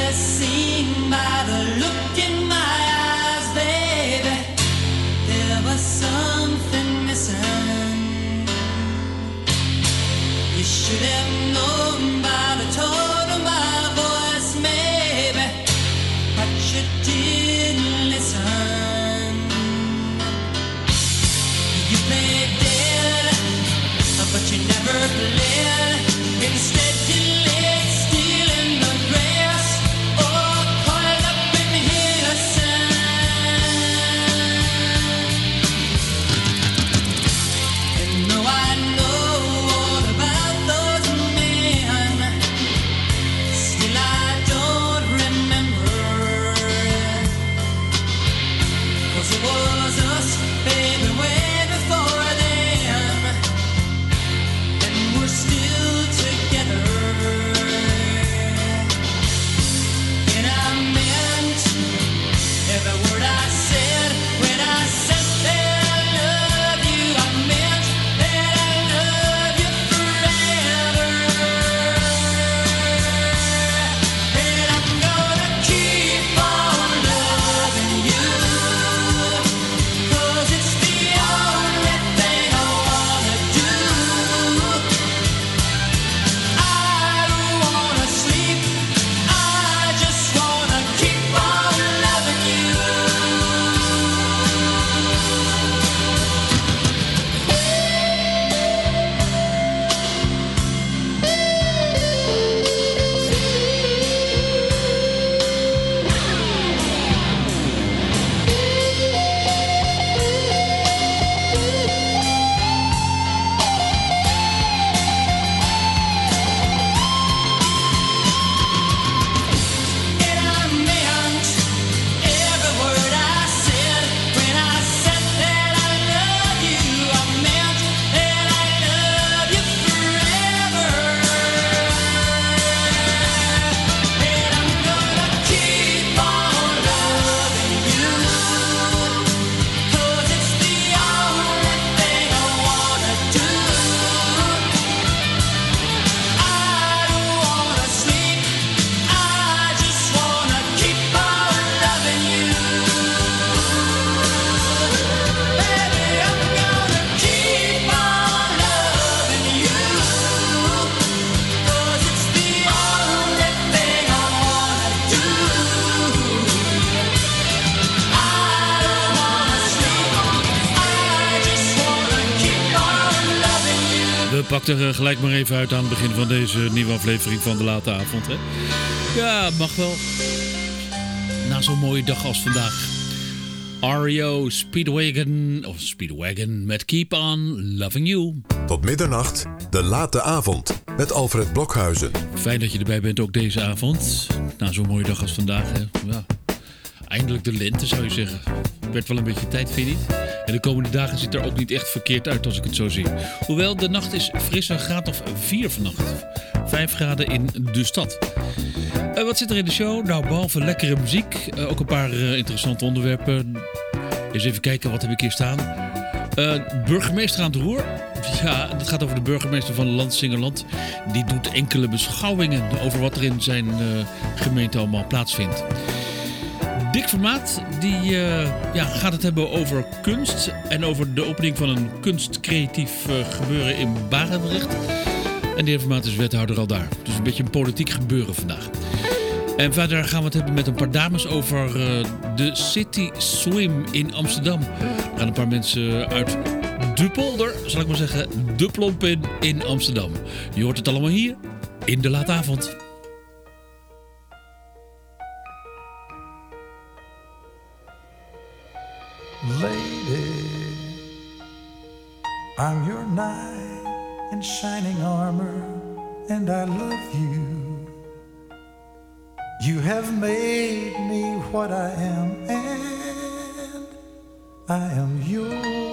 seen by the look in my eyes, baby. There was something missing. You should have known by the tone of my voice, maybe, but you didn't listen. You played dead, but you never played. Instead you laid still in the grass, or coiled up in innocence. And though I know all about those men, still I don't remember. 'Cause it was us, baby, way before them, and we're still together. And I meant every word I said when I said that I love you. I meant that I love you forever. And I'm gonna keep on loving you, 'cause it's the only thing I wanna do. I don't wanna sleep, I just wanna keep on loving you. And I meant every word I said when I said that I love you. I meant that I love you forever. And I'm gonna keep on loving you, 'cause it's the only thing I wanna do. I don't wanna sleep, I just wanna keep on loving you. Baby, I'm gonna keep on loving you, 'cause it's the only thing I wanna do. I don't wanna sleep, I just wanna keep on loving you. We pakten er gelijk maar even uit aan het begin van deze nieuwe aflevering van de late avond. Hè? Ja, mag wel. Na zo'n mooie dag als vandaag. REO Speedwagon met Keep On Loving You. Tot middernacht, de late avond met Alfred Blokhuizen. Fijn dat je erbij bent ook deze avond. Na zo'n mooie dag als vandaag. Hè? Ja. Eindelijk de lente zou je zeggen. Werd wel een beetje tijd, vind je niet? En de komende dagen ziet er ook niet echt verkeerd uit als ik het zo zie. Hoewel, de nacht is fris, een graad of 4 vannacht. 5 graden in de stad. Wat zit er in de show? Nou, behalve lekkere muziek, ook een paar interessante onderwerpen. Eens even kijken, wat heb ik hier staan? Burgemeester aan het roer. Ja, dat gaat over de burgemeester van Landsingerland. Die doet enkele beschouwingen over wat er in zijn gemeente allemaal plaatsvindt. Dick Vermaat die gaat het hebben over kunst en over de opening van een kunstcreatief gebeuren in Barendrecht. En de heer Vermaat is wethouder al daar. Dus een beetje een politiek gebeuren vandaag. En verder gaan we het hebben met een paar dames over de City Swim in Amsterdam. Er gaan een paar mensen uit de polder, zal ik maar zeggen, de plomp in Amsterdam. Je hoort het allemaal hier in de late avond. Lady, I'm your knight in shining armor, and I love you. You have made me what I am, and I am yours.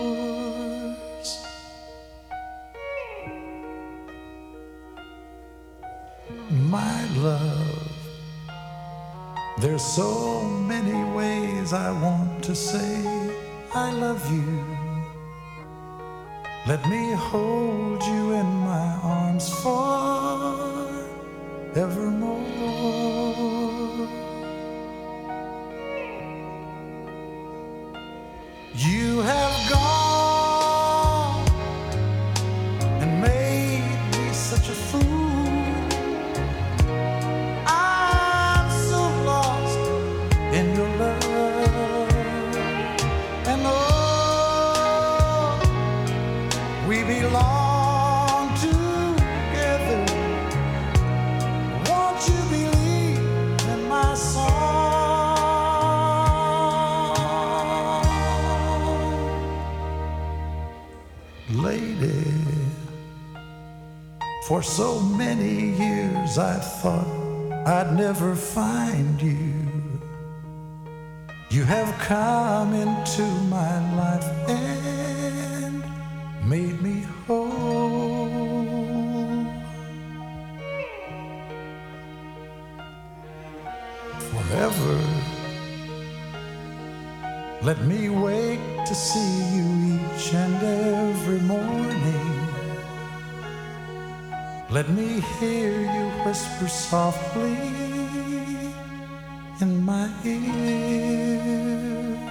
My love, there's so many ways I want to say I love you. Let me hold you in my arms forevermore. You have gone and made me such a fool. I'm so lost in your love. And oh, we belong together. Won't you believe in my song? Lady, for so many years I thought I'd never find you. You have come into my life and made me whole. Forever, let me wake to see you each and every morning. Let me hear you whisper softly in my ear.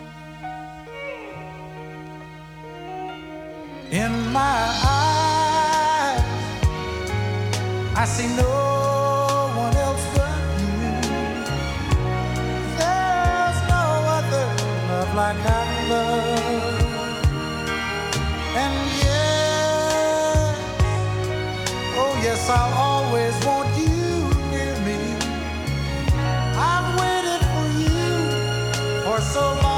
In my eyes, I see no one else but you. There's no other love like I love. And yes, oh yes, I'll always want you near me. I've waited for you for so long.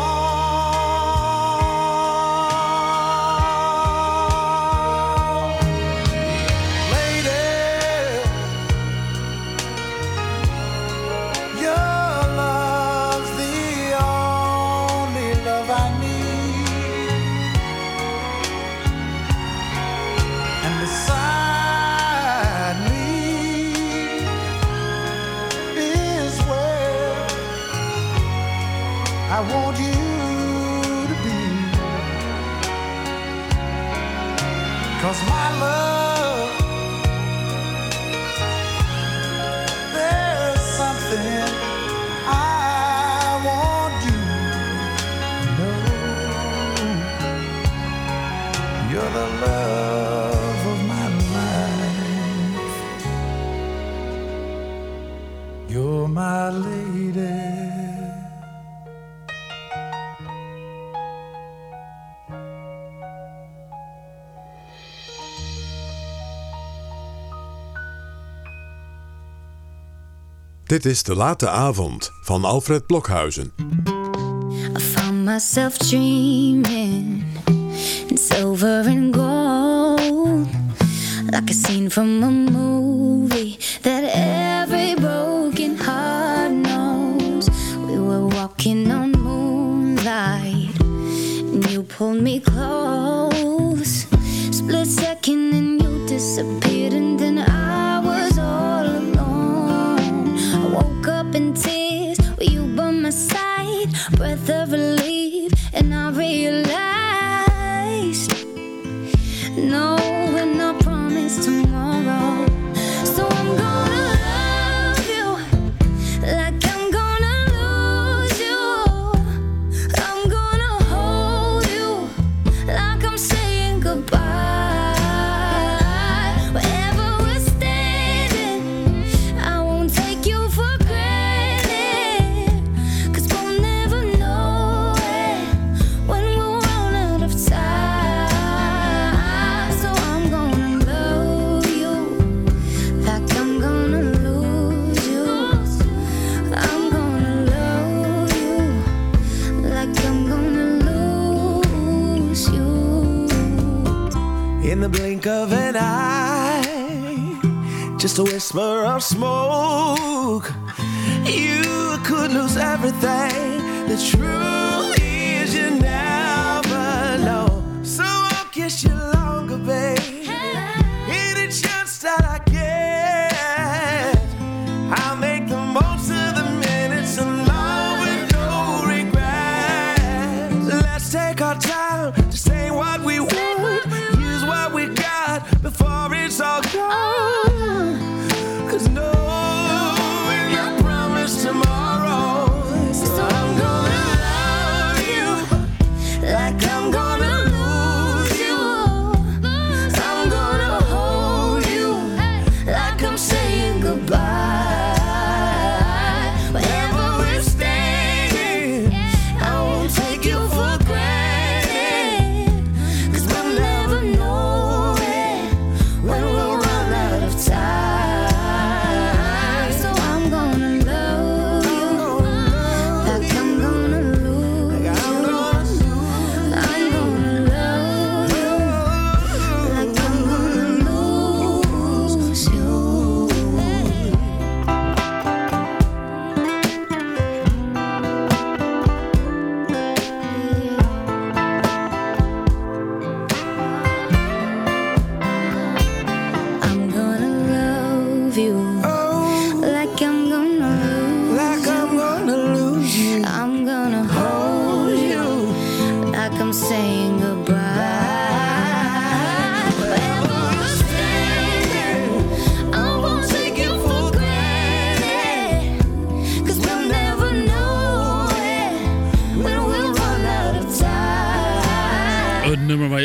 Lady, your love's the only love I need. And beside me is where I want you to be. 'Cause my love, there's something I want you to know. You're the love of my life. You're my lady. Dit is De Late Avond van Alfred Blokhuizen. I found myself dreaming in silver and gold, like a scene from a movie that every broken heart knows. We were walking on moonlight, and you pulled me close. Split second, and you disappeared, and then I was all alone. I woke up in tears with you by my side, breath of relief, and I realized no, we're not promised tomorrow. So I'm gonna love you like I'm gonna lose you. I'm gonna hold you like I'm saying goodbye. Wherever we're standing, I won't take you for granted, 'cause we'll never know it when we'll run out of time. So I'm gonna love you like I'm gonna lose you. I'm gonna love you like I'm gonna lose you. In the blink of an eye, just a whisper of smoke, you could lose everything. The truth is you never know. So I'll kiss you longer, babe. Any chance that I get, I'll make the most of the minutes alone with no regrets. Let's take our time to say what we want, use what we got before it's all gone. 'Cause knowing you promise tomorrow, so I'm gonna love you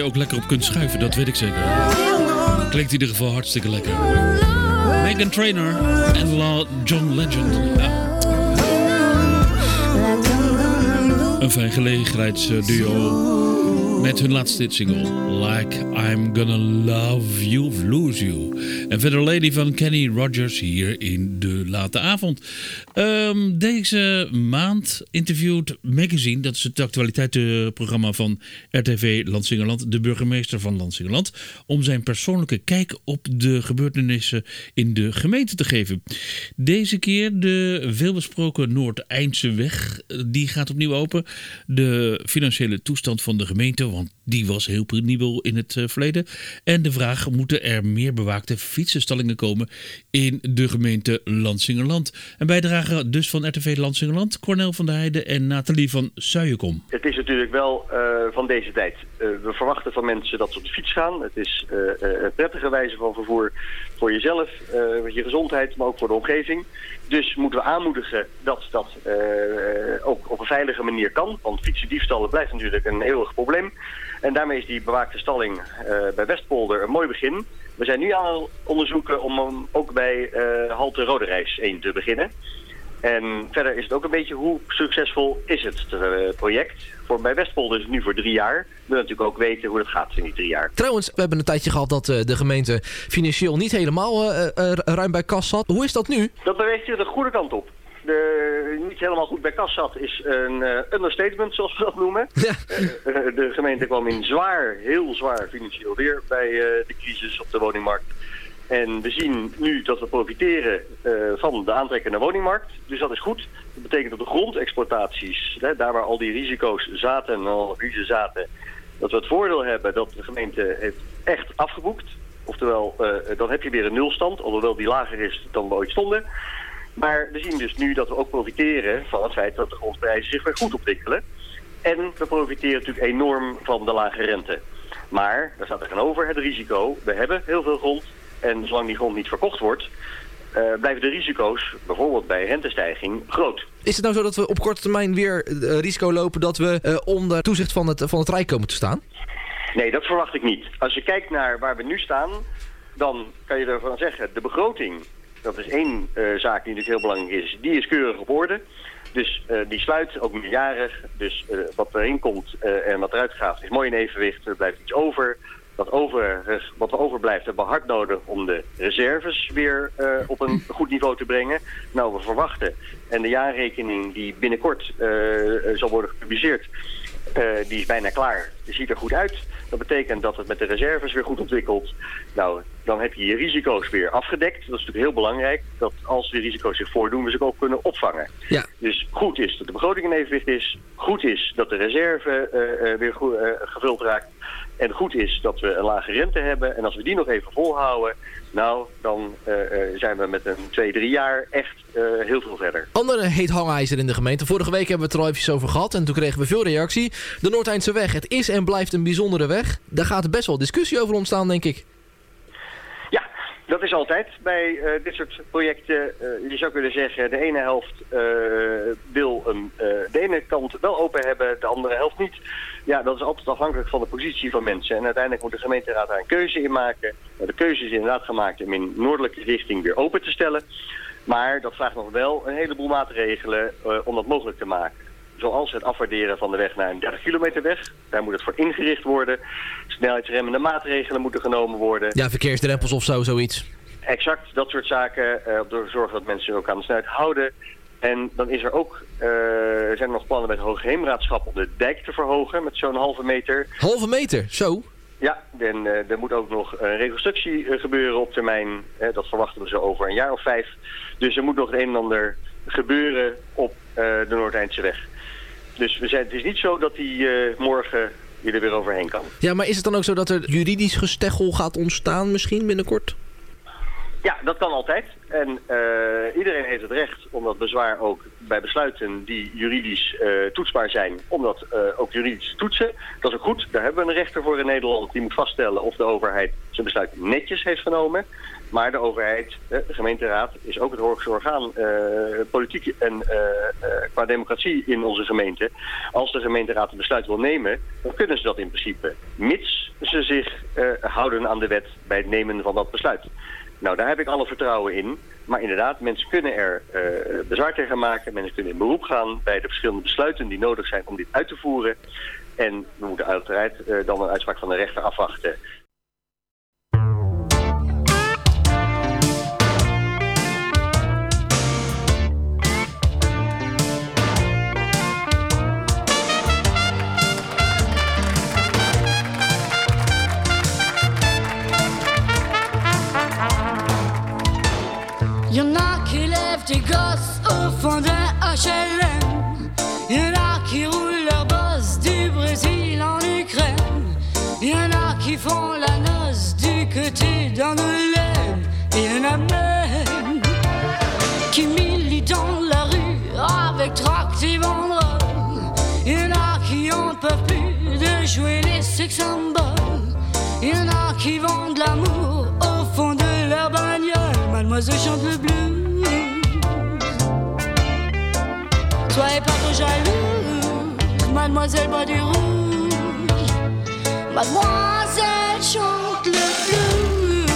ook lekker op kunt schuiven, dat weet ik zeker. Klinkt in ieder geval hartstikke lekker. Meghan Trainor en John Legend. Ja. Een fijn gelegenheidsduo met hun laatste single, Like I'm Gonna Love You of Lose You. En verder Lady van Kenny Rogers hier in de late avond. Deze maand interviewt Magazine, dat is het actualiteitenprogramma van RTV Landsingerland, de burgemeester van Landsingerland, om zijn persoonlijke kijk op de gebeurtenissen in de gemeente te geven. Deze keer de veelbesproken Noordeindse-weg, die gaat opnieuw open. De financiële toestand van de gemeente, want die was heel penibel in het verleden. En de vraag, moeten er meer bewaakte fietsenstallingen komen in de gemeente Landsingerland? Een bijdrage dus van RTV Landsingerland, Cornel van der Heijden en Nathalie van Suijenkom. Het is natuurlijk wel van deze tijd. We verwachten van mensen dat ze op de fiets gaan. Het is een prettige wijze van vervoer voor jezelf, je gezondheid, maar ook voor de omgeving. Dus moeten we aanmoedigen dat dat ook op een veilige manier kan. Want fietsendiefstallen blijft natuurlijk een eeuwig probleem. En daarmee is die bewaakte stalling bij Westpolder een mooi begin. We zijn nu aan het onderzoeken om ook bij Halte Roderijs 1 te beginnen. En verder is het ook een beetje hoe succesvol is het project. Bij Westpolder is het nu voor 3 jaar. We willen natuurlijk ook weten hoe het gaat in die 3 jaar. Trouwens, we hebben een tijdje gehad dat de gemeente financieel niet helemaal ruim bij kas zat. Hoe is dat nu? Dat beweegt zich de goede kant op. Niet helemaal goed bij kas zat is een understatement, zoals we dat noemen. Ja. De gemeente kwam in heel zwaar financieel weer bij de crisis op de woningmarkt. En we zien nu dat we profiteren van de aantrekkende woningmarkt. Dus dat is goed. Dat betekent dat de grondexploitaties, daar waar al die risico's zaten en al die crisis zaten, dat we het voordeel hebben dat de gemeente heeft echt afgeboekt. Oftewel, dan heb je weer een nulstand, alhoewel die lager is dan we ooit stonden. Maar we zien dus nu dat we ook profiteren van het feit dat de grondprijzen zich weer goed ontwikkelen. En we profiteren natuurlijk enorm van de lage rente. Maar, daar staat er tegenover het risico. We hebben heel veel grond. En zolang die grond niet verkocht wordt, blijven de risico's, bijvoorbeeld bij rentestijging, groot. Is het nou zo dat we op korte termijn weer risico lopen dat we onder toezicht van het Rijk komen te staan? Nee, dat verwacht ik niet. Als je kijkt naar waar we nu staan, dan kan je ervan zeggen, de begroting, dat is één zaak die natuurlijk heel belangrijk is, die is keurig op orde. Dus die sluit, ook meerjarig. Dus wat erin komt en wat eruit gaat is mooi in evenwicht. Er blijft iets over. Wat er overblijft hebben we hard nodig om de reserves weer op een goed niveau te brengen. Nou, we verwachten. En de jaarrekening die binnenkort zal worden gepubliceerd, die is bijna klaar. Die ziet er goed uit. Dat betekent dat het met de reserves weer goed ontwikkelt. Nou, dan heb je je risico's weer afgedekt. Dat is natuurlijk heel belangrijk. Dat als die risico's zich voordoen, we ze ook kunnen opvangen. Ja. Dus goed is dat de begroting in evenwicht is. Goed is dat de reserve weer goed, gevuld raakt. En goed is dat we een lage rente hebben. En als we die nog even volhouden, nou, dan zijn we met een 2-3 jaar echt heel veel verder. Andere heet hangijzer in de gemeente. Vorige week hebben we het er al even over gehad. En toen kregen we veel reactie. De Noordeindse weg. Het is en blijft een bijzondere weg. Daar gaat er best wel discussie over ontstaan, denk ik. Ja, dat is altijd bij dit soort projecten. Je zou kunnen zeggen, de ene helft wil de ene kant wel open hebben, de andere helft niet. Ja, dat is altijd afhankelijk van de positie van mensen. En uiteindelijk moet de gemeenteraad daar een keuze in maken. De keuze is inderdaad gemaakt om in noordelijke richting weer open te stellen. Maar dat vraagt nog wel een heleboel maatregelen om dat mogelijk te maken. Zoals het afwaarderen van de weg naar een 30 kilometer weg. Daar moet het voor ingericht worden. Snelheidsremmende maatregelen moeten genomen worden. Ja, verkeersdrempels of zoiets. Exact, dat soort zaken. Om te zorgen dat mensen ook aan de snelheid houden. En dan is er ook, zijn er nog plannen bij het Hoogheemraadschap om de dijk te verhogen met zo'n halve meter. Halve meter? Zo? Ja, en er moet ook nog een reconstructie gebeuren op termijn. Dat verwachten we zo over een jaar of 5. Dus er moet nog het een en ander gebeuren op de Noordeindse weg. Dus het is niet zo dat die morgen je er weer overheen kan. Ja, maar is het dan ook zo dat er juridisch gesteggel gaat ontstaan misschien binnenkort? Ja, dat kan altijd. En iedereen heeft het recht om dat bezwaar ook bij besluiten die juridisch toetsbaar zijn, om dat ook juridisch te toetsen. Dat is ook goed. Daar hebben we een rechter voor in Nederland. Die moet vaststellen of de overheid zijn besluit netjes heeft genomen. Maar de overheid, de gemeenteraad, is ook het hoogste orgaan politiek en qua democratie in onze gemeente. Als de gemeenteraad een besluit wil nemen, dan kunnen ze dat in principe. Mits ze zich houden aan de wet bij het nemen van dat besluit. Nou, daar heb ik alle vertrouwen in. Maar inderdaad, mensen kunnen er bezwaar tegen maken. Mensen kunnen in beroep gaan bij de verschillende besluiten die nodig zijn om dit uit te voeren. En we moeten uiteraard dan een uitspraak van de rechter afwachten. Y'en a qui lèvent des gosses au fond d'un HLM. Y'en a qui roulent leur bosse du Brésil en Ukraine. Y'en a qui font la noce du côté d'Angoulême. Et y'en a même qui militent dans la rue avec tracts banderoles. Y'en a qui en peuvent plus de jouer les sex symboles. Y'en a qui vendent l'amour au fond de leur bagnole. Mademoiselle chante le blues. Soyez pas trop jalouse, mademoiselle boit du rouge. Mademoiselle chante le blues.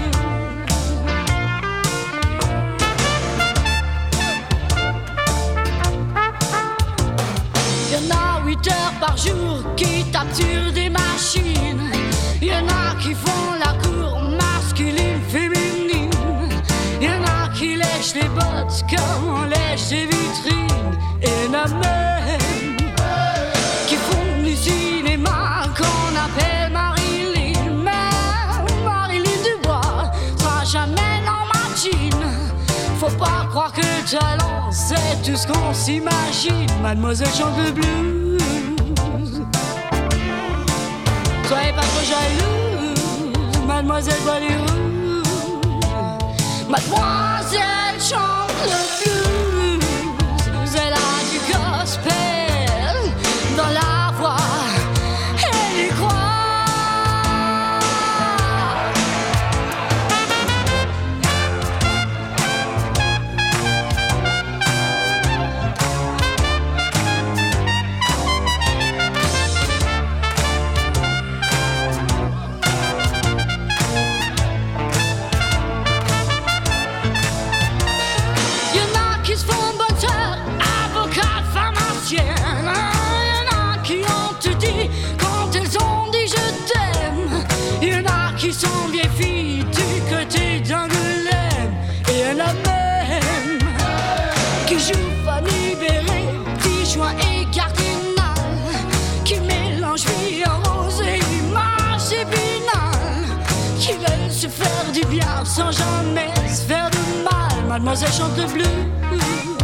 Y'en a 8 heures par jour qui tapent sur des machines. Y'en a qui font la cour masculine, féminine. Y'en a qui lèchent les bottes comme on lèche des vitrines. Et y'en a même qui font du cinéma qu'on appelle Marilyn. Mais Marilyn Dubois sera jamais dans ma jean. Faut pas croire que le talent c'est tout ce qu'on s'imagine. Mademoiselle chante le blues. Soyez pas trop jalouse, mademoiselle boit du rouge. Mademoiselle chante le blues. Elle a du gospel dans la voix. Elle y croit. Qui sont vieilles filles du côté d'Angoulême. Et y'en a même qui jouent Fanny Béré, petit joint et cardinal, qui mélangent vie en rose et image épinal, qui veulent se faire du bien sans jamais se faire de mal. Mademoiselle chante le blues.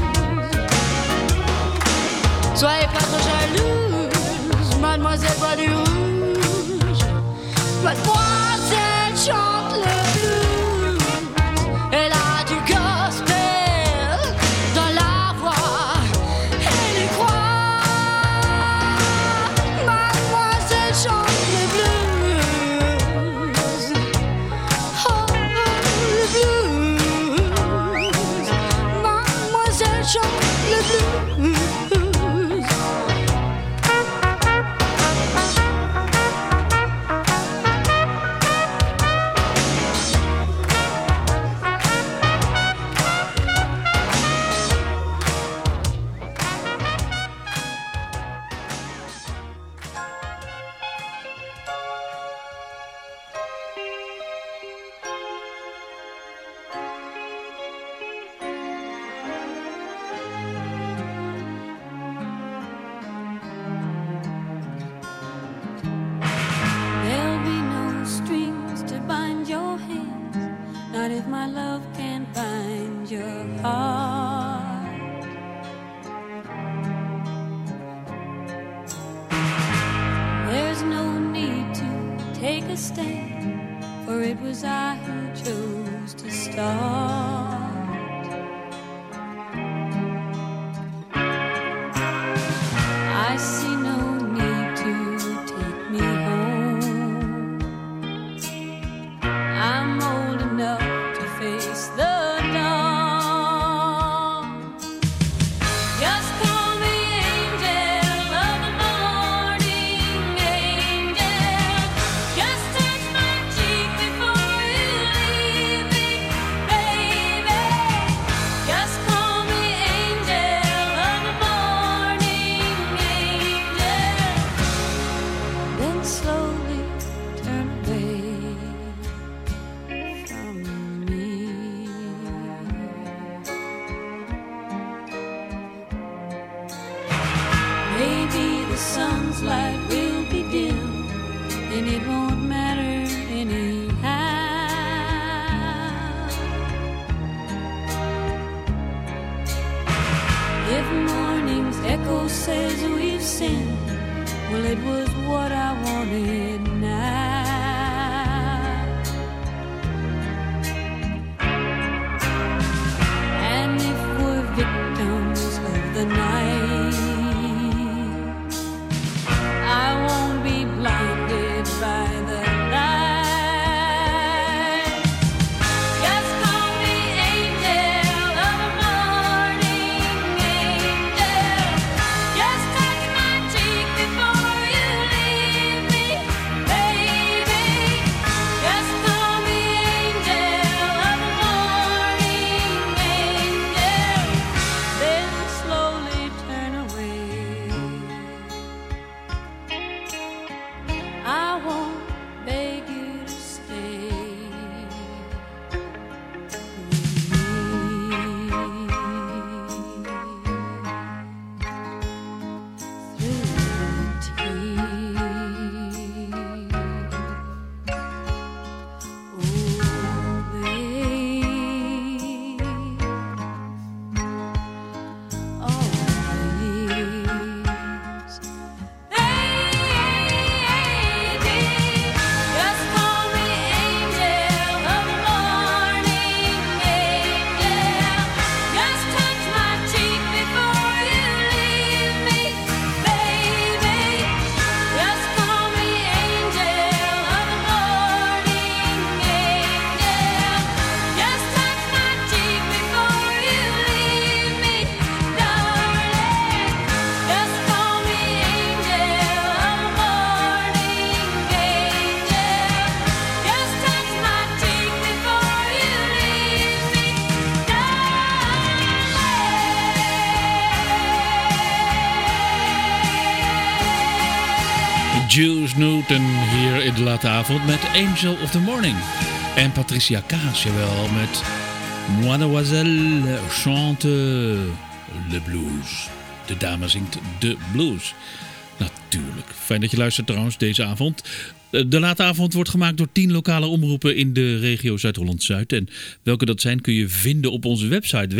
Soyez pas trop jalouse, mademoiselle boit du rouge. Mademoiselle chante le blues. Elle a du gospel dans la voix. Elle y croit. Mademoiselle chante le blues. Oh, le blues. Mademoiselle chante le blues. Angel the sun's light will be dim, and it won't matter anyhow. If morning's echo says we've sinned, well, it was what I wanted now. And if we're victims of the night, I won't be blinded by the light. Just call me angel of the morning, angel. Just touch my cheek before you leave me, baby. Just call me angel of the morning, angel. Then slowly turn away. I won't beg you to stay just call me angel of the morning, angel. Just touch my cheek before you leave me, baby. Just call me angel of the morning, angel. Just touch my cheek before you leave me, darling. Just call me angel of the morning, angel. Just touch my cheek before you leave me, darling. Juice Newton hier in de late avond met Angel of the Morning. En Patricia Kaas, jawel, met Mademoiselle chante le blues. De dame zingt de blues. Natuurlijk. Fijn dat je luistert trouwens deze avond. De late avond wordt gemaakt door 10 lokale omroepen in de regio Zuid-Holland-Zuid. En welke dat zijn kun je vinden op onze website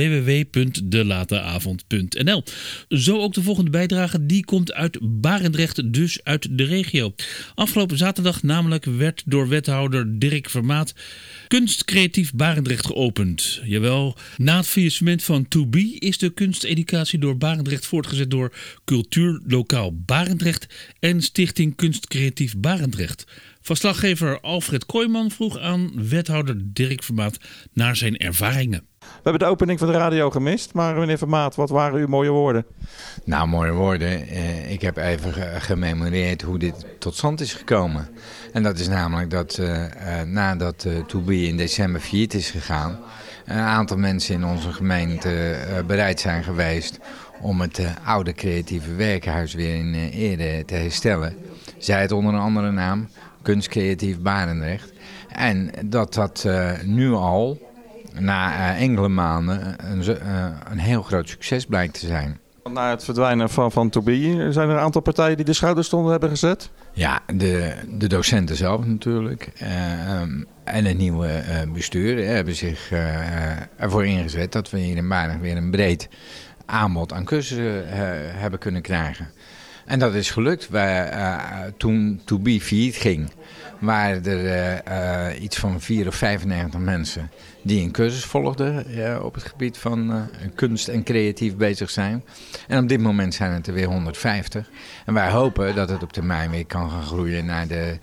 www.delateavond.nl. Zo ook de volgende bijdrage. Die komt uit Barendrecht, dus uit de regio. Afgelopen zaterdag namelijk werd door wethouder Dirk Vermaat Kunstcreatief Barendrecht geopend. Jawel, na het faillissement van To Be is de kunsteducatie door Barendrecht voortgezet door Cultuurlokaal Barendrecht en Stichting Kunstcreatief Barendrecht. Verslaggever Alfred Kooijman vroeg aan wethouder Dirk Vermaat naar zijn ervaringen. We hebben de opening van de radio gemist, maar meneer Vermaat, wat waren uw mooie woorden? Nou, mooie woorden. Ik heb even gememoreerd hoe dit tot stand is gekomen. En dat is namelijk dat nadat To Be in december failliet is gegaan, een aantal mensen in onze gemeente bereid zijn geweest om het oude creatieve werkhuis weer in ere te herstellen. Zij het onder een andere naam, Kunstcreatief Barendrecht. En dat nu al, na enkele maanden, een heel groot succes blijkt te zijn. Na het verdwijnen van To Be zijn er een aantal partijen die de schouders eronder hebben gezet? Ja, de docenten zelf natuurlijk. En het nieuwe bestuur hebben zich ervoor ingezet dat we hier in Barendrecht weer een breed aanbod aan cursussen hebben kunnen krijgen. En dat is gelukt. Toen To Be failliet ging, waren er iets van 4 of 95 mensen die een cursus volgden op het gebied van kunst en creatief bezig zijn. En op dit moment zijn het er weer 150. En wij hopen dat het op termijn weer kan gaan groeien naar de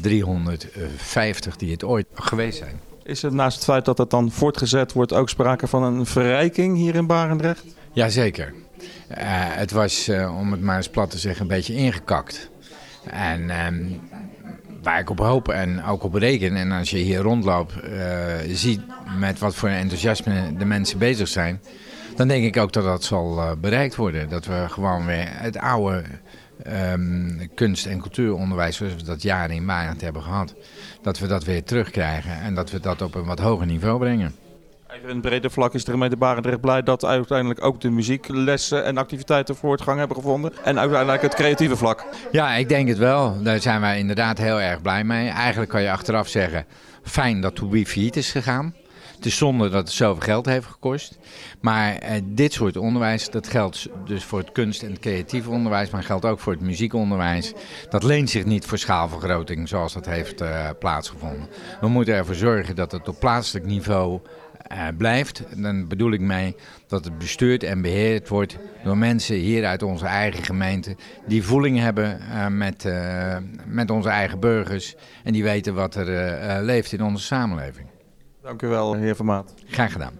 350 die het ooit geweest zijn. Is er naast het feit dat het dan voortgezet wordt ook sprake van een verrijking hier in Barendrecht? Jazeker. Het was, om het maar eens plat te zeggen, een beetje ingekakt. En waar ik op hoop en ook op reken, en als je hier rondloopt, ziet met wat voor enthousiasme de mensen bezig zijn, dan denk ik ook dat dat zal bereikt worden. Dat we gewoon weer het oude kunst- en cultuuronderwijs, zoals we dat jaren in Barendrecht hebben gehad, dat we dat weer terugkrijgen en dat we dat op een wat hoger niveau brengen. Even in het brede vlak is de gemeente Barendrecht blij dat uiteindelijk ook de muzieklessen en activiteiten voortgang hebben gevonden. En uiteindelijk het creatieve vlak. Ja, ik denk het wel. Daar zijn wij inderdaad heel erg blij mee. Eigenlijk kan je achteraf zeggen, fijn dat To Be failliet is gegaan. Het is zonde dat het zoveel geld heeft gekost. Maar dit soort onderwijs, dat geldt dus voor het kunst- en het creatieve onderwijs, maar geldt ook voor het muziekonderwijs. Dat leent zich niet voor schaalvergroting zoals dat heeft plaatsgevonden. We moeten ervoor zorgen dat het op plaatselijk niveau blijft. En dan bedoel ik mee dat het bestuurd en beheerd wordt door mensen hier uit onze eigen gemeente. Die voeling hebben met onze eigen burgers. En die weten wat er leeft in onze samenleving. Dank u wel, heer Van Maat. Graag gedaan.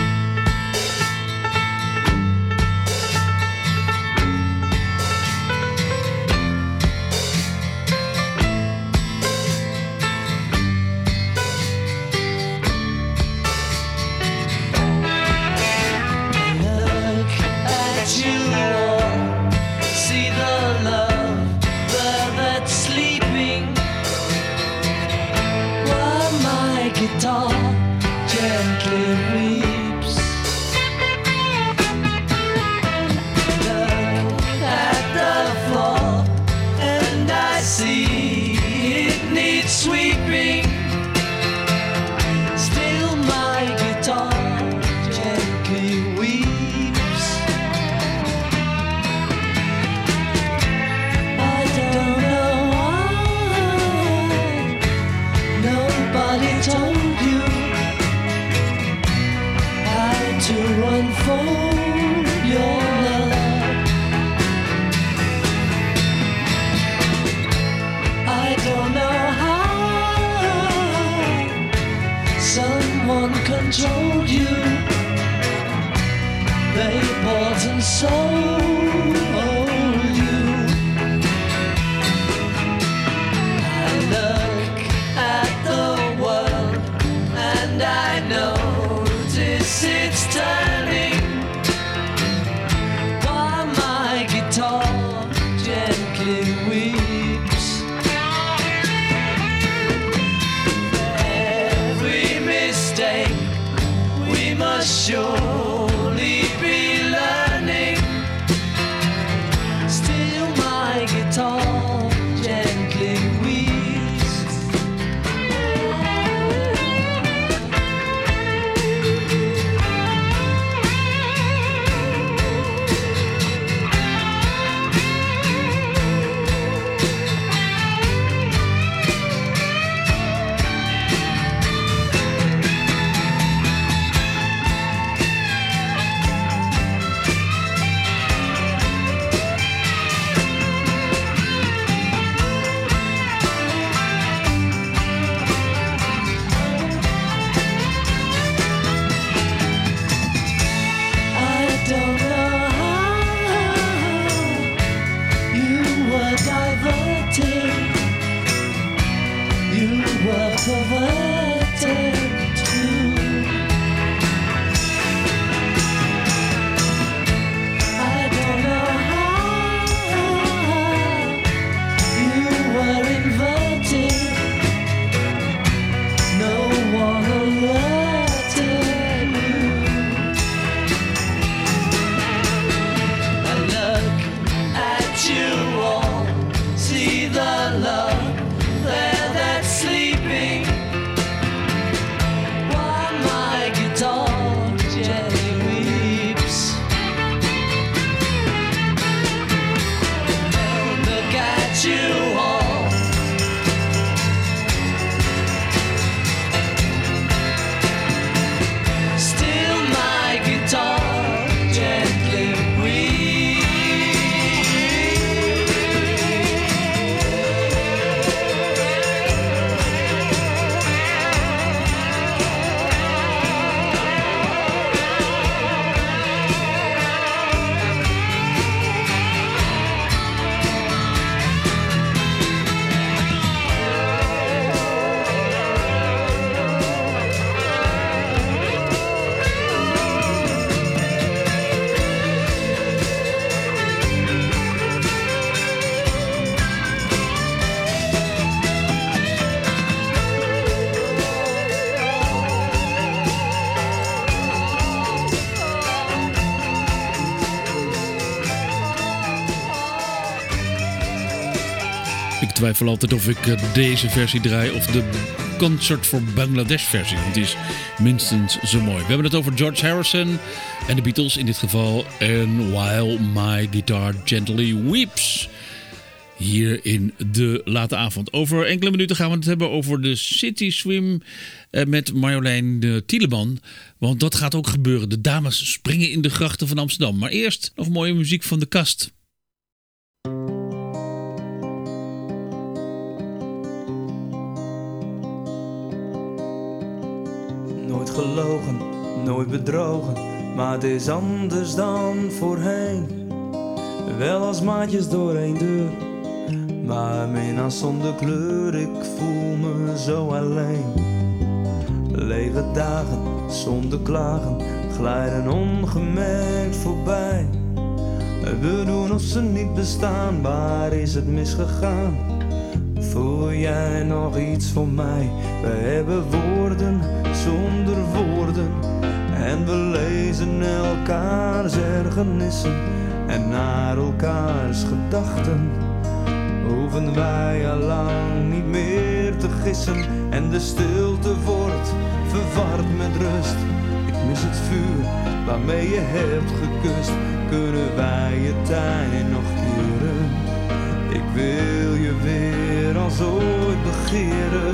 Controlled you, they bought and sold you. I look at the world and I notice it's turning. While my guitar gently weeps. Every mistake we must surely be learning. Still my guitar gently weeps. See the love there that's sleeping. Ik twijfel altijd of ik deze versie draai of de Concert for Bangladesh versie. Want die is minstens zo mooi. We hebben het over George Harrison en de Beatles in dit geval. En While My Guitar Gently Weeps. Hier in de late avond. Over enkele minuten gaan we het hebben over de City Swim met Marjolein Tieleman. Want dat gaat ook gebeuren. De dames springen in de grachten van Amsterdam. Maar eerst nog mooie muziek van de kast. Nooit gelogen, nooit bedrogen, maar het is anders dan voorheen. Wel als maatjes door één deur, maar mina zonder kleur, ik voel me zo alleen. Lege dagen, zonder klagen, glijden ongemerkt voorbij. We doen of ze niet bestaan, waar is het misgegaan? Voel jij nog iets voor mij? We hebben woorden zonder woorden en we lezen elkaars ergernissen en naar elkaars gedachten. Hoeven wij al lang niet meer te gissen en de stilte wordt verward met rust. Ik mis het vuur waarmee je hebt gekust. Kunnen wij je tijd nog keren? Ik wil je weer als ooit begeren.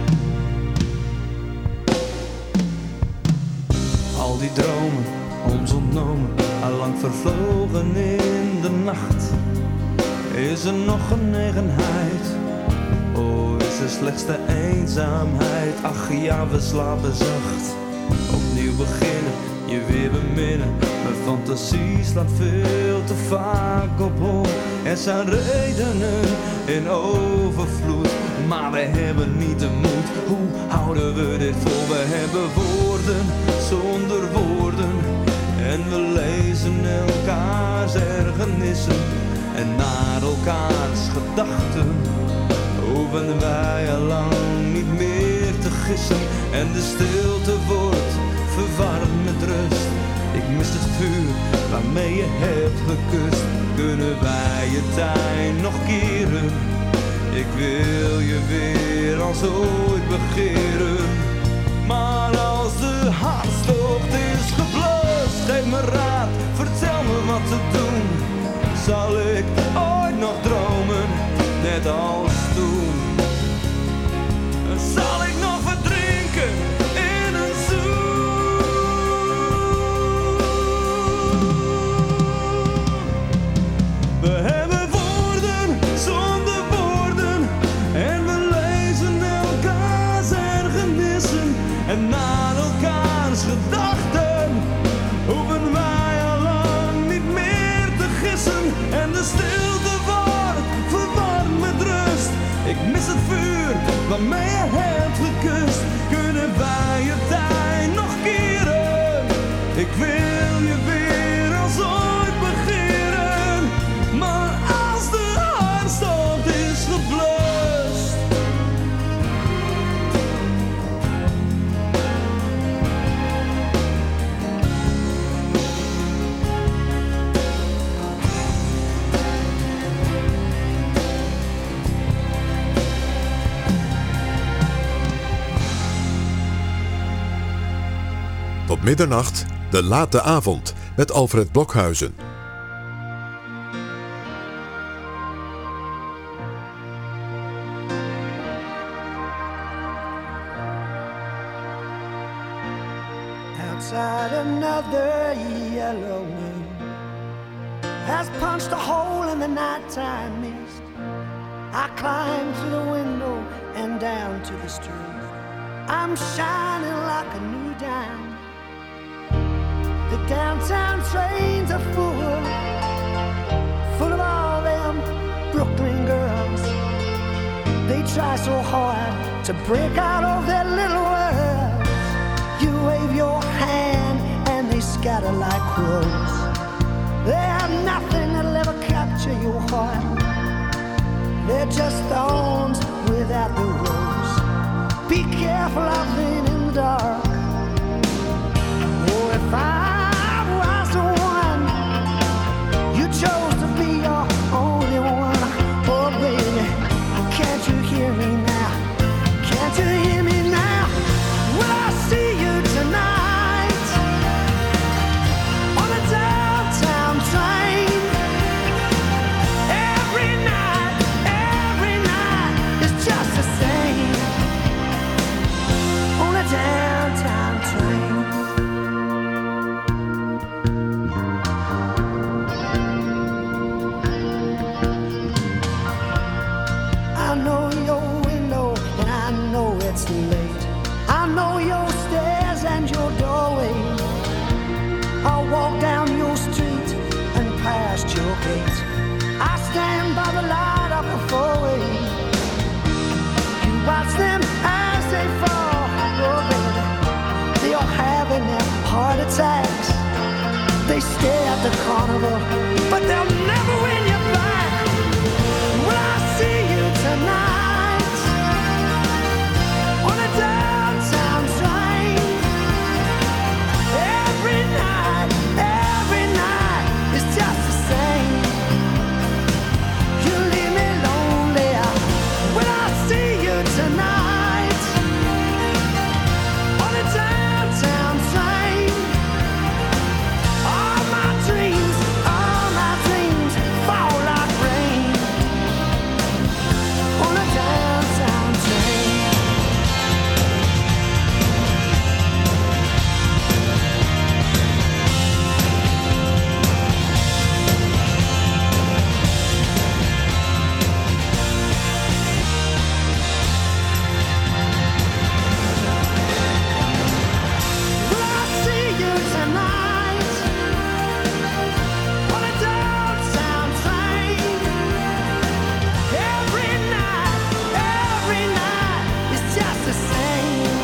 Al die dromen, ons ontnomen, allang vervlogen in de nacht. Is er nog genegenheid? Oh, is er slechts de eenzaamheid? Ach ja, we slapen zacht. Opnieuw beginnen, je weer beminnen. Mijn fantasie slaat veel te vaak op hol. Er zijn redenen in overvloed, maar we hebben niet de moed. Hoe houden we dit vol? We hebben woorden zonder woorden en we lezen elkaars ergernissen en naar elkaars gedachten. Hoeven wij al lang niet meer te gissen en de stilte wordt verwarmd met rust. Ik mis het vuur waarmee je hebt gekust. Kunnen wij je tijd nog keren? Ik wil je weer als ooit begeren. Maar als de hartstocht is geblust, geef me raad, vertel me wat te doen. Zal ik ooit nog dromen, net als toen? Zal ik nog verdrinken in een zoen? We hebben woorden zonder woorden en we lezen elkaars ergernissen en naar elkaars gedachten. Hoeven wij al lang niet meer te gissen en de stilte wordt verwarmd met rust. Ik mis het vuur waarmee je hebt gekust. Kunnen wij je tijd nog keren? Ik wil je weer als ooit begeren. Maar als de hartstocht is geblust, Tot middernacht, de late avond met Alfred Blokhuizen. Outside another yellow wind has punched a hole in the nighttime mist. I climb through the window and down to the street. I'm shining like a new dime. The downtown trains are full of all them Brooklyn girls. They try so hard to break out of their little worlds. You wave your hand and they scatter like crows. They have nothing that'll ever capture your heart. They're just thorns without the rose. Be careful of them in the dark. Oh, if I was the one you chose to be your only one, oh baby, I know your window and I know it's late. I know your stairs and your doorway. I'll walk down your street and past your gate. I stand by the light of the four-way. You watch them as they fall. Oh, baby, they are having their heart attacks. They stare at the carnival, but they'll never win you back. Will I see you tonight on a downtown train? Every night is just the same. You leave me lonely. Will I see you tonight on a downtown train? All my dreams fall like rain on a downtown train. Will I see you tonight on a downtown train? Every night is just the same.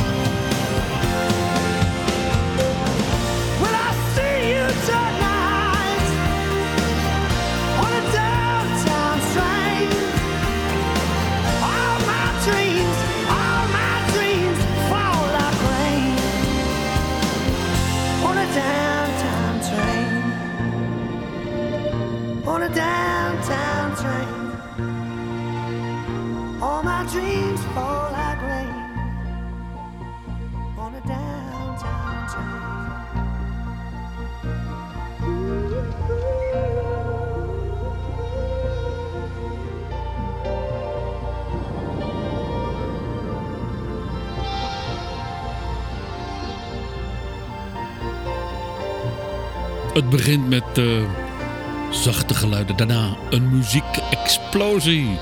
Will I see you tonight on a downtown train? All my dreams fall like rain on a downtown train. On a downtown train. All my dreams fall like rain on a downtown train. Het begint met zachte geluiden. Daarna een muziekexplosie.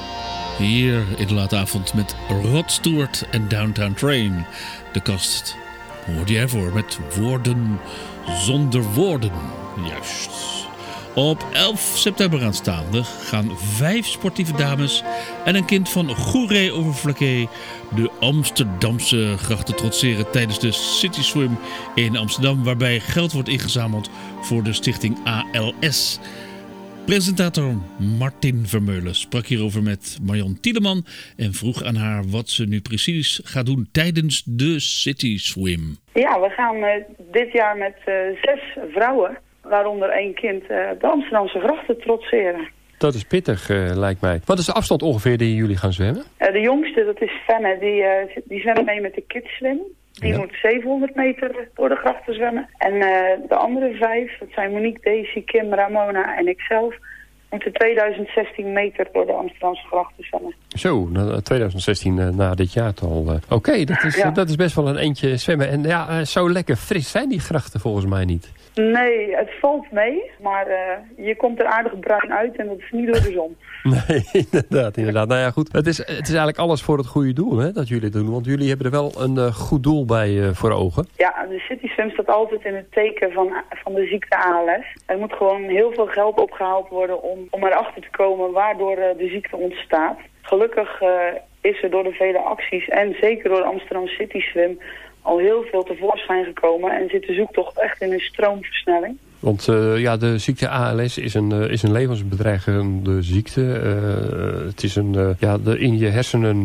Hier in de late avond met Rod Stewart en Downtown Train. De kast hoorde je ervoor met woorden zonder woorden. Juist. Op 11 september aanstaande gaan 5 sportieve dames en een kind van Goeree over Vlakke de Amsterdamse grachten trotseren tijdens de City Swim in Amsterdam, waarbij geld wordt ingezameld voor de stichting ALS. Presentator Martin Vermeulen sprak hierover met Marion Tieleman en vroeg aan haar wat ze nu precies gaat doen tijdens de City Swim. Ja, we gaan dit jaar met 6 vrouwen, waaronder 1 kind, de Amsterdamse grachten trotseren. Dat is pittig, lijkt mij. Wat is de afstand ongeveer die jullie gaan zwemmen? De jongste, dat is Fenne, die zwemt mee met de Kids Swim. Die moet 700 meter door de grachten zwemmen. En de andere 5, dat zijn Monique, Daisy, Kim, Ramona en ikzelf, moeten 2016 meter door de Amsterdamse grachten zwemmen. Zo, 2016 na dit jaartal. Oké, dat is best wel een eentje zwemmen. En ja, zo lekker fris zijn die grachten volgens mij niet. Nee, het valt mee, maar je komt er aardig bruin uit en dat is niet door de zon. Nee, inderdaad. Nou ja, goed. Het is eigenlijk alles voor het goede doel, hè, dat jullie doen. Want jullie hebben er wel een goed doel bij voor ogen. Ja, de City Swim staat altijd in het teken van de ziekte ALS. Er moet gewoon heel veel geld opgehaald worden om erachter te komen waardoor de ziekte ontstaat. Gelukkig is er door de vele acties en zeker door de Amsterdam City Swim al heel veel tevoorschijn gekomen en zit de zoektocht echt in een stroomversnelling. Want de ziekte ALS is een levensbedreigende ziekte. Het is in je hersenen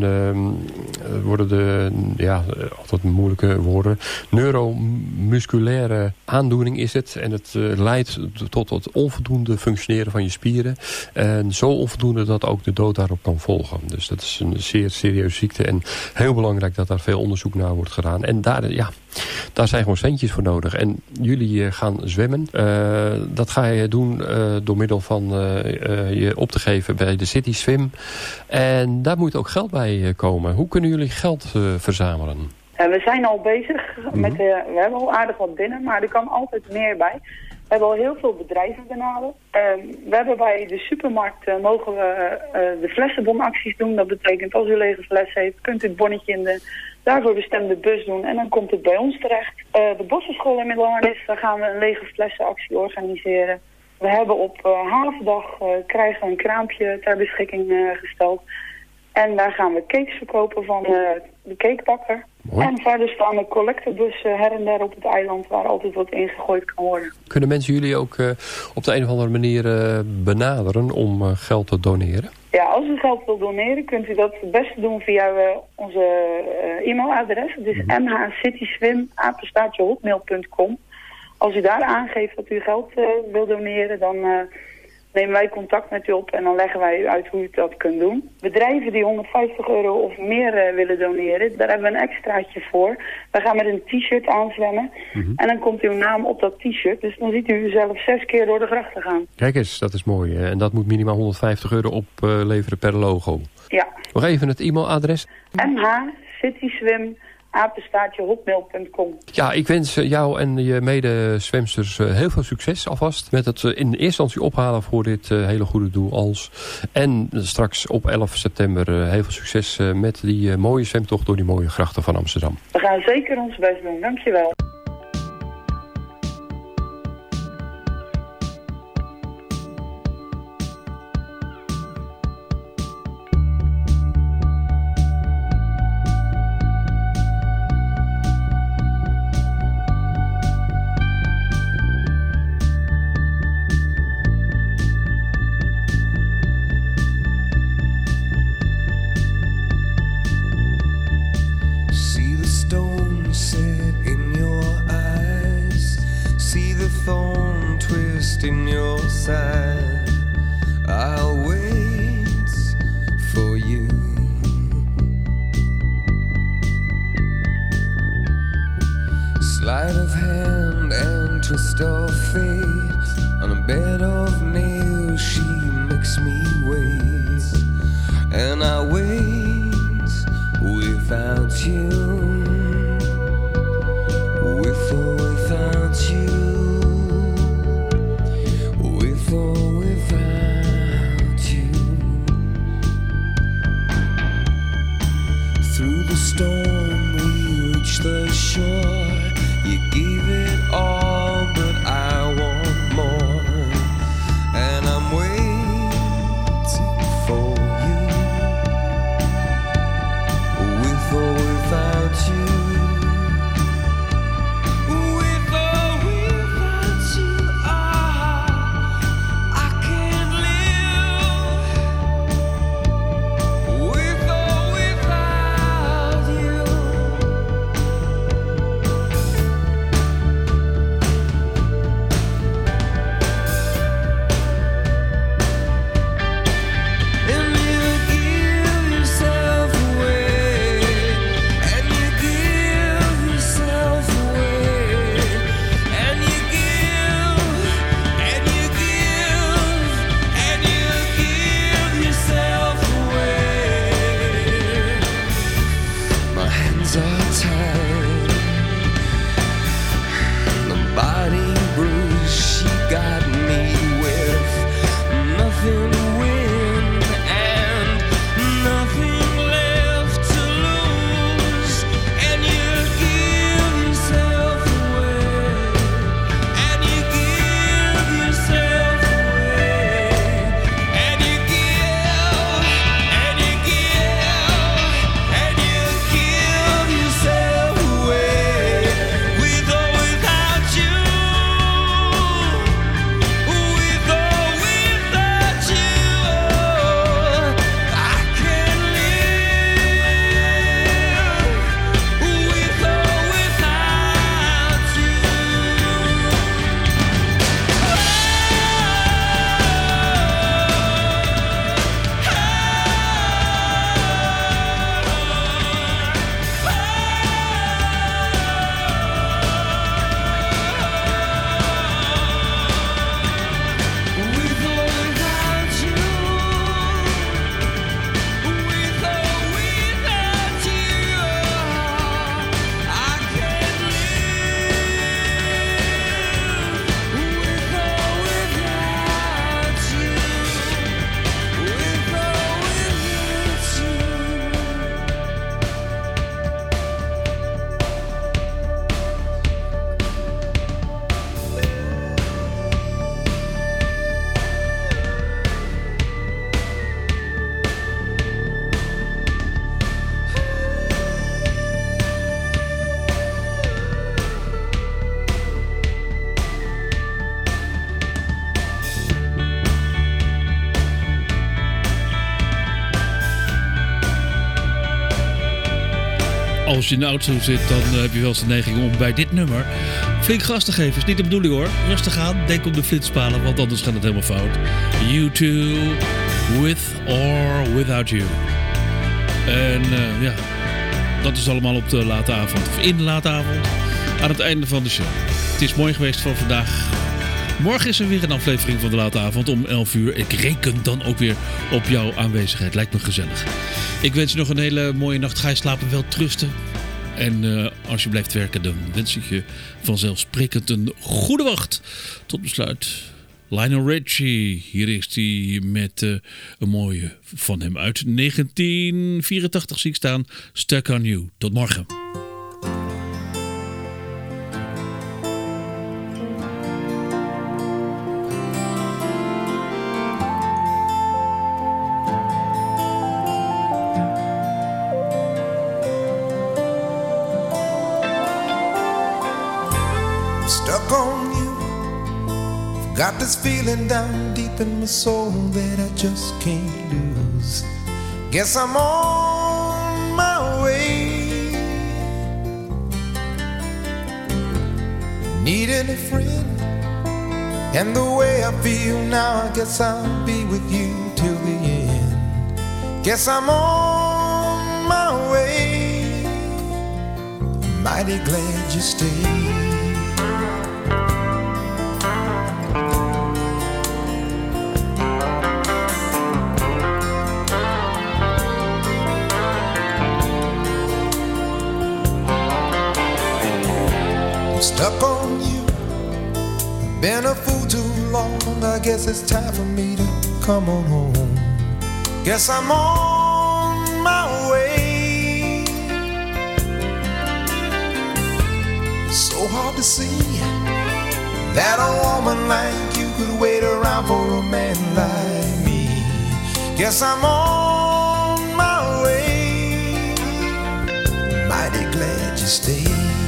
worden altijd moeilijke woorden. Neuromusculaire aandoening is het. En het leidt tot het onvoldoende functioneren van je spieren. En zo onvoldoende dat ook de dood daarop kan volgen. Dus dat is een zeer serieuze ziekte. En heel belangrijk dat daar veel onderzoek naar wordt gedaan. En daar zijn gewoon centjes voor nodig. En jullie gaan zwemmen. Dat ga je doen door middel van je op te geven bij de City Swim. En daar moet ook geld bij komen. Hoe kunnen jullie geld verzamelen? We zijn al bezig. We hebben al aardig wat binnen, maar er kan altijd meer bij. We hebben al heel veel bedrijven benaderd. We hebben bij de supermarkt mogen we de flessenbonacties doen. Dat betekent als u lege fles heeft, kunt u het bonnetje in de daarvoor bestemde bus doen en dan komt het bij ons terecht. De Bossenschool in Middelharnis, daar gaan we een lege flessenactie organiseren. We hebben op Havendag krijgen we een kraampje ter beschikking gesteld. En daar gaan we cakes verkopen van de cakebakker. Mooi. En verder staan de collectebussen her en der op het eiland waar altijd wat ingegooid kan worden. Kunnen mensen jullie ook op de een of andere manier benaderen om geld te doneren? Ja, als u geld wilt doneren kunt u dat het beste doen via onze e-mailadres. Het is mhcityswim@hotmail.com. Als u daar aangeeft dat u geld wil doneren, dan nemen wij contact met u op en dan leggen wij u uit hoe u dat kunt doen. Bedrijven die €150 of meer willen doneren, daar hebben we een extraatje voor. We gaan met een t-shirt aanzwemmen en dan komt uw naam op dat t-shirt. Dus dan ziet u uzelf 6 keer door de grachten gaan. Kijk eens, dat is mooi. En dat moet minimaal €150 opleveren per logo. Ja. Nog even het e-mailadres. mhcityswim@hotmail.com. Ja, ik wens jou en je medezwemsters heel veel succes alvast. Met het in eerste instantie ophalen voor dit hele goede doel. En straks op 11 september heel veel succes met die mooie zwemtocht door die mooie grachten van Amsterdam. We gaan zeker ons best doen. Dankjewel. In your side, I'll wait for you. Sleight of hand and twist of fate. On a bed of nails, she makes me wait, and I wait without you, with or without you. Storm, we reach the shore. You gave it all, but I want more. And I'm waiting for you, with or without you. With or without you, I can't live. With or without you. als je in de auto zit, dan heb je wel eens de neiging om bij dit nummer flink gas te geven. Is niet de bedoeling hoor. Rustig aan, denk op de flitspalen, want anders gaat het helemaal fout. U2, With or Without You. En ja, dat is allemaal op de late avond, of in de late avond, aan het einde van de show. Het is mooi geweest voor vandaag. Morgen is er weer een aflevering van de late avond om 11 uur. Ik reken dan ook weer op jouw aanwezigheid. Lijkt me gezellig. Ik wens je nog een hele mooie nacht. Ga je slapen, wel trusten. En als je blijft werken, dan wens ik je vanzelfsprekend een goede wacht. Tot besluit. Lionel Richie. Hier is hij met een mooie van hem uit 1984 zie ik staan. Stuck on You. Tot morgen. Stuck on you. Got this feeling down deep in my soul that I just can't lose. Guess I'm on my way. Needing a friend, and the way I feel now, I guess I'll be with you till the end. Guess I'm on my way. Mighty glad you stayed. Stuck on you. Been a fool too long. I guess it's time for me to come on home. Guess I'm on my way. So hard to see that a woman like you could wait around for a man like me. Guess I'm on my way. Mighty glad you stayed.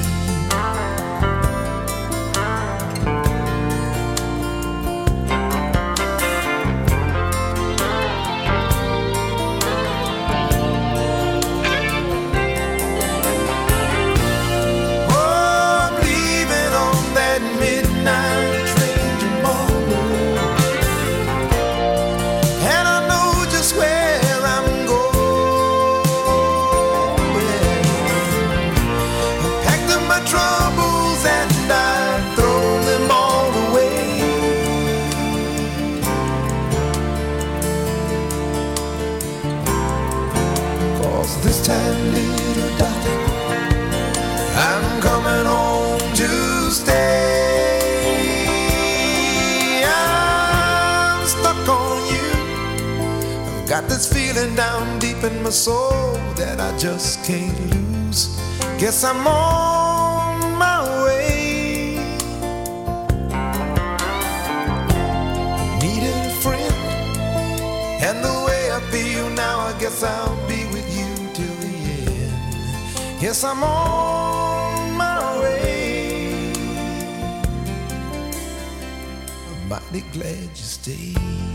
Got this feeling down deep in my soul that I just can't lose. Guess I'm on my way. Needed a friend, and the way I feel now, I guess I'll be with you till the end. Yes, I'm on my way. I'm mighty glad you stayed.